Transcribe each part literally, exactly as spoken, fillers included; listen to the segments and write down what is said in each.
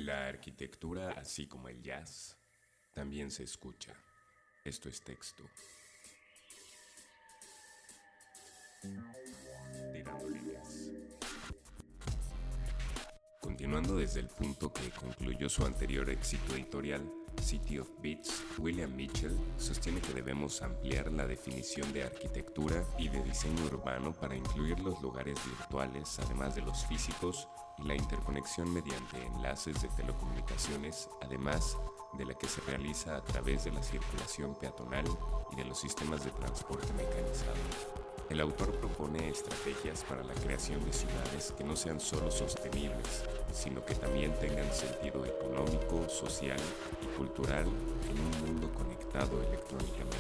La arquitectura, así como el jazz, también se escucha. Esto es texto. Tirando líneas. Continuando desde el punto que concluyó su anterior éxito editorial, City of Beats, William Mitchell sostiene que debemos ampliar la definición de arquitectura y de diseño urbano para incluir los lugares virtuales, además de los físicos, y la interconexión mediante enlaces de telecomunicaciones, además de la que se realiza a través de la circulación peatonal y de los sistemas de transporte mecanizado. El autor propone estrategias para la creación de ciudades que no sean solo sostenibles, sino que también tengan sentido económico, social y cultural en un mundo conectado electrónicamente.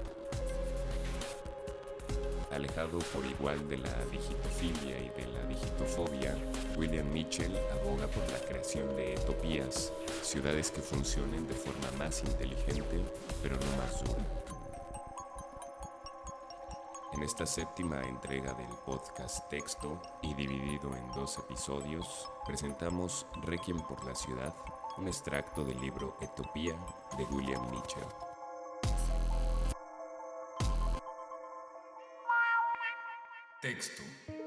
Alejado por igual de la digitofilia y de la digitofobia, William Mitchell aboga por la creación de etopías, ciudades que funcionen de forma más inteligente, pero no más dura. En esta séptima entrega del podcast Texto, y dividido en dos episodios, presentamos Requiem por la ciudad, un extracto del libro Etopía de William Mitchell. Texto.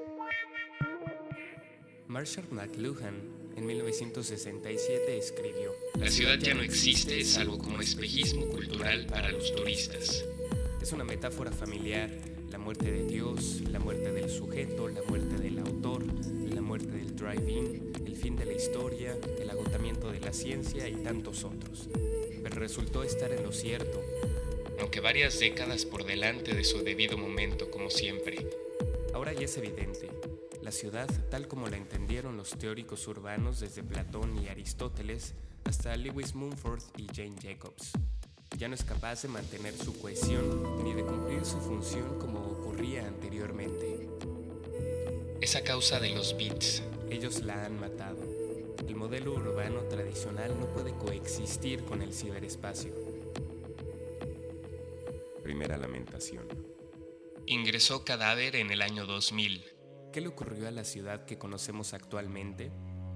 Marshall McLuhan, en mil novecientos sesenta y siete, escribió: La ciudad ya no existe salvo como espejismo cultural para los turistas. Es una metáfora familiar. La muerte de Dios, la muerte del sujeto, la muerte del autor, la muerte del drive-in, el fin de la historia, el agotamiento de la ciencia y tantos otros. Pero resultó estar en lo cierto. Aunque varias décadas por delante de su debido momento, como siempre. Ahora ya es evidente. La ciudad, tal como la entendieron los teóricos urbanos desde Platón y Aristóteles hasta Lewis Mumford y Jane Jacobs, ya no es capaz de mantener su cohesión ni de cumplir su función como ocurría anteriormente. Es a causa de los bits. Ellos la han matado. El modelo urbano tradicional no puede coexistir con el ciberespacio. Primera lamentación. Ingresó cadáver en el año dos mil. ¿Qué le ocurrió a la ciudad que conocemos actualmente?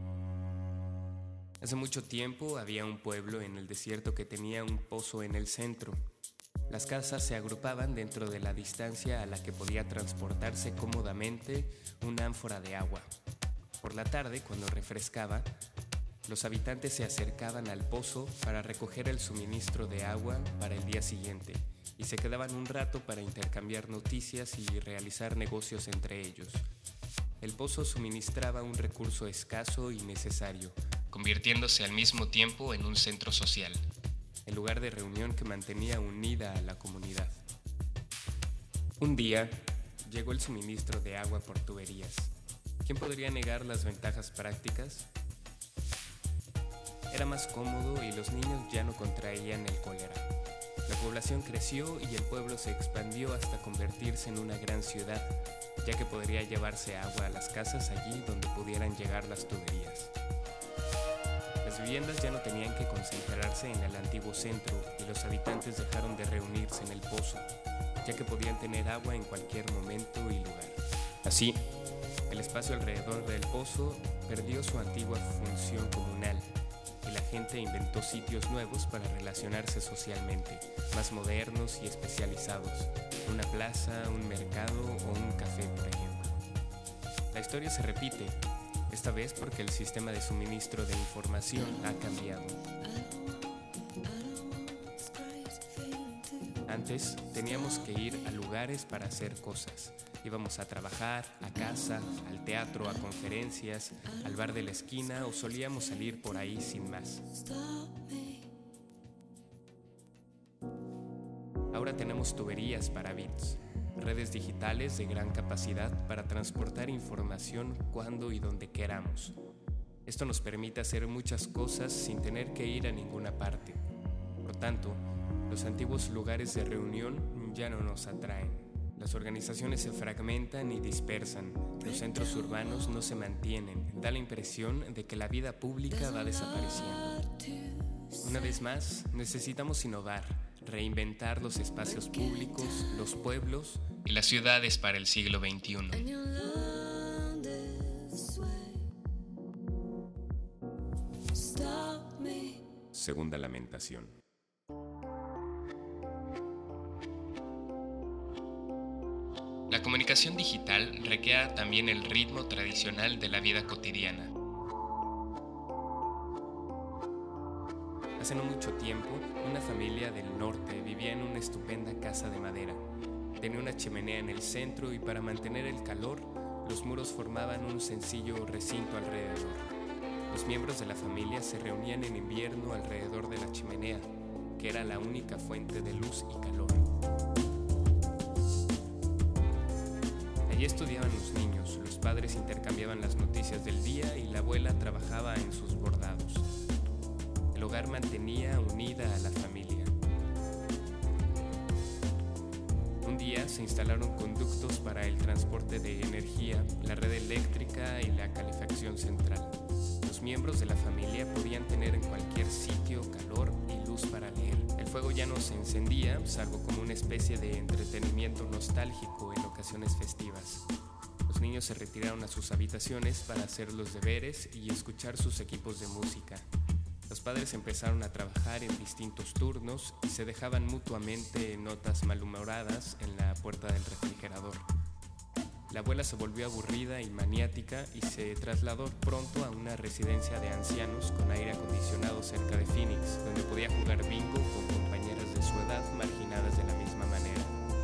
Hace mucho tiempo había un pueblo en el desierto que tenía un pozo en el centro. Las casas se agrupaban dentro de la distancia a la que podía transportarse cómodamente una ánfora de agua. Por la tarde, cuando refrescaba, los habitantes se acercaban al pozo para recoger el suministro de agua para el día siguiente y se quedaban un rato para intercambiar noticias y realizar negocios entre ellos. El pozo suministraba un recurso escaso y necesario, convirtiéndose al mismo tiempo en un centro social. El lugar de reunión que mantenía unida a la comunidad. Un día, llegó el suministro de agua por tuberías. ¿Quién podría negar las ventajas prácticas? Era más cómodo y los niños ya no contraían el cólera. La población creció y el pueblo se expandió hasta convertirse en una gran ciudad, ya que podría llevarse agua a las casas allí donde pudieran llegar las tuberías. Las viviendas ya no tenían que concentrarse en el antiguo centro y los habitantes dejaron de reunirse en el pozo, ya que podían tener agua en cualquier momento y lugar. Así, el espacio alrededor del pozo perdió su antigua función comunal y la gente inventó sitios nuevos para relacionarse socialmente, más modernos y especializados, una plaza, un mercado o un café, por ejemplo. La historia se repite, esta vez porque el sistema de suministro de información ha cambiado. Antes teníamos que ir a lugares para hacer cosas. Íbamos a trabajar, a casa, al teatro, a conferencias, al bar de la esquina o solíamos salir por ahí sin más. Ahora tenemos tuberías para bits, redes digitales de gran capacidad para transportar información cuando y donde queramos. Esto nos permite hacer muchas cosas sin tener que ir a ninguna parte. Por tanto, los antiguos lugares de reunión ya no nos atraen. Las organizaciones se fragmentan y dispersan. Los centros urbanos no se mantienen. Da la impresión de que la vida pública va desapareciendo. Una vez más, necesitamos innovar, reinventar los espacios públicos, los pueblos y las ciudades para el siglo veintiuno. Stop. Segunda lamentación. La comunicación digital recrea también el ritmo tradicional de la vida cotidiana. Hace no mucho tiempo, una familia del norte vivía en una estupenda casa de madera. Tenía una chimenea en el centro y para mantener el calor, los muros formaban un sencillo recinto alrededor. Los miembros de la familia se reunían en invierno alrededor de la chimenea, que era la única fuente de luz y calor. Allí estudiaban los niños, los padres intercambiaban las noticias del día y la abuela trabajaba en sus bordados. El hogar mantenía unida a la familia. Un día se instalaron conductos para el transporte de energía, la red eléctrica y la calefacción central. Los miembros de la familia podían tener en cualquier sitio calor y luz para leer. El fuego ya no se encendía, salvo como una especie de entretenimiento nostálgico en ocasiones festivas. Los niños se retiraron a sus habitaciones para hacer los deberes y escuchar sus equipos de música. Los padres empezaron a trabajar en distintos turnos y se dejaban mutuamente notas malhumoradas en la puerta del refrigerador. La abuela se volvió aburrida y maniática y se trasladó pronto a una residencia de ancianos con aire acondicionado cerca de Phoenix, donde podía jugar bingo con compañeras de su edad marginadas de la misma manera.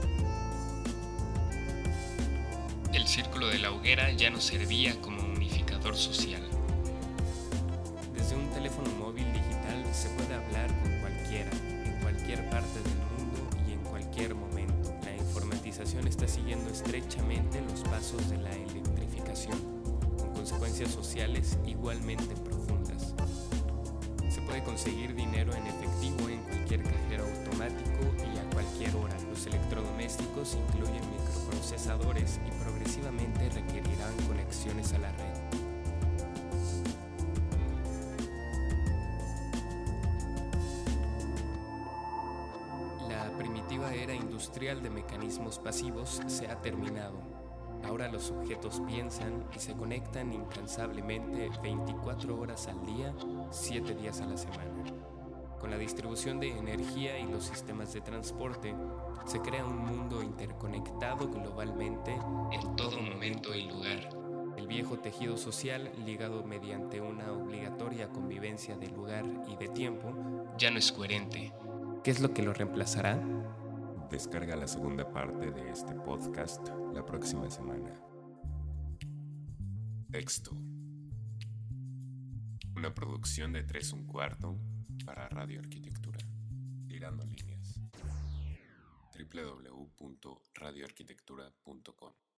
El círculo de la hoguera ya no servía como unificador social. Desde un teléfono móvil digital se puede hablar con cualquiera, en cualquier parte del mundo y en cualquier momento. La informatización está siguiendo estrechamente los pasos de la electrificación, con consecuencias sociales igualmente profundas. Se puede conseguir dinero en efectivo en cualquier cajero automático y a cualquier hora. Los electrodomésticos incluyen microprocesadores y progresivamente requerirán conexiones a la red. La primitiva era industrial de mecanismos pasivos se ha terminado. Ahora los objetos piensan y se conectan incansablemente veinticuatro horas al día, siete días a la semana. Con la distribución de energía y los sistemas de transporte, se crea un mundo interconectado globalmente En todo momento y lugar. El viejo tejido social, ligado mediante una obligatoria convivencia de lugar y de tiempo, Ya no es coherente. ¿qué es lo que lo reemplazará? Descarga la segunda parte de este podcast la próxima semana. Texto. Una producción de tres un cuarto para Radio Arquitectura. Tirando líneas. doble u doble u doble u punto radio arquitectura punto com